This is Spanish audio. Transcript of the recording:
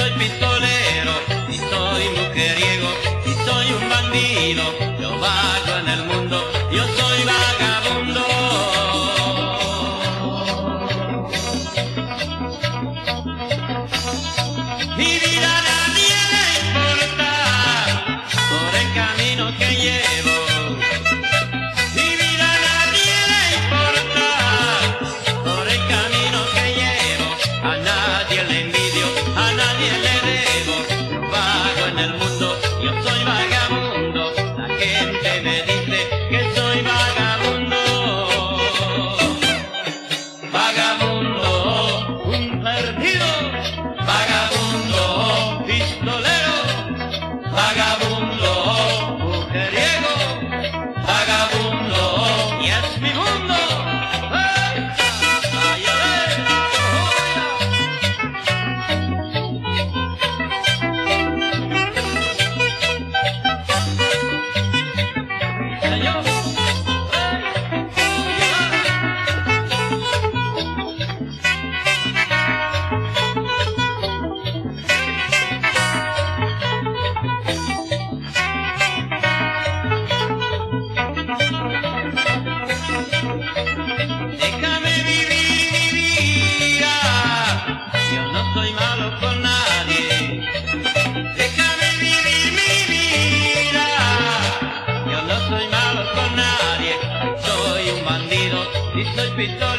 soy pistolero, y soy mujeriego, y soy un bandido. Yo vago en el mundo, yo soy vagabundo. Mi vida a nadie le importa por el camino que llevo. Mi vida a nadie le importa por el camino que llevo. A nadie le envidio, a nadie le debo. Yo vago en el mundo, yo soy vagabundo. La gente me dice que soy vagabundo. Vagabundo, un perdido. Vagabundo, pistolero. Vagabundo, mujeriego. Vagabundo, y es mi mundo. Déjame vivir mi vida, yo no soy malo con nadie. Déjame vivir mi vida, yo no soy malo con nadie. Soy un bandido y soy pistola.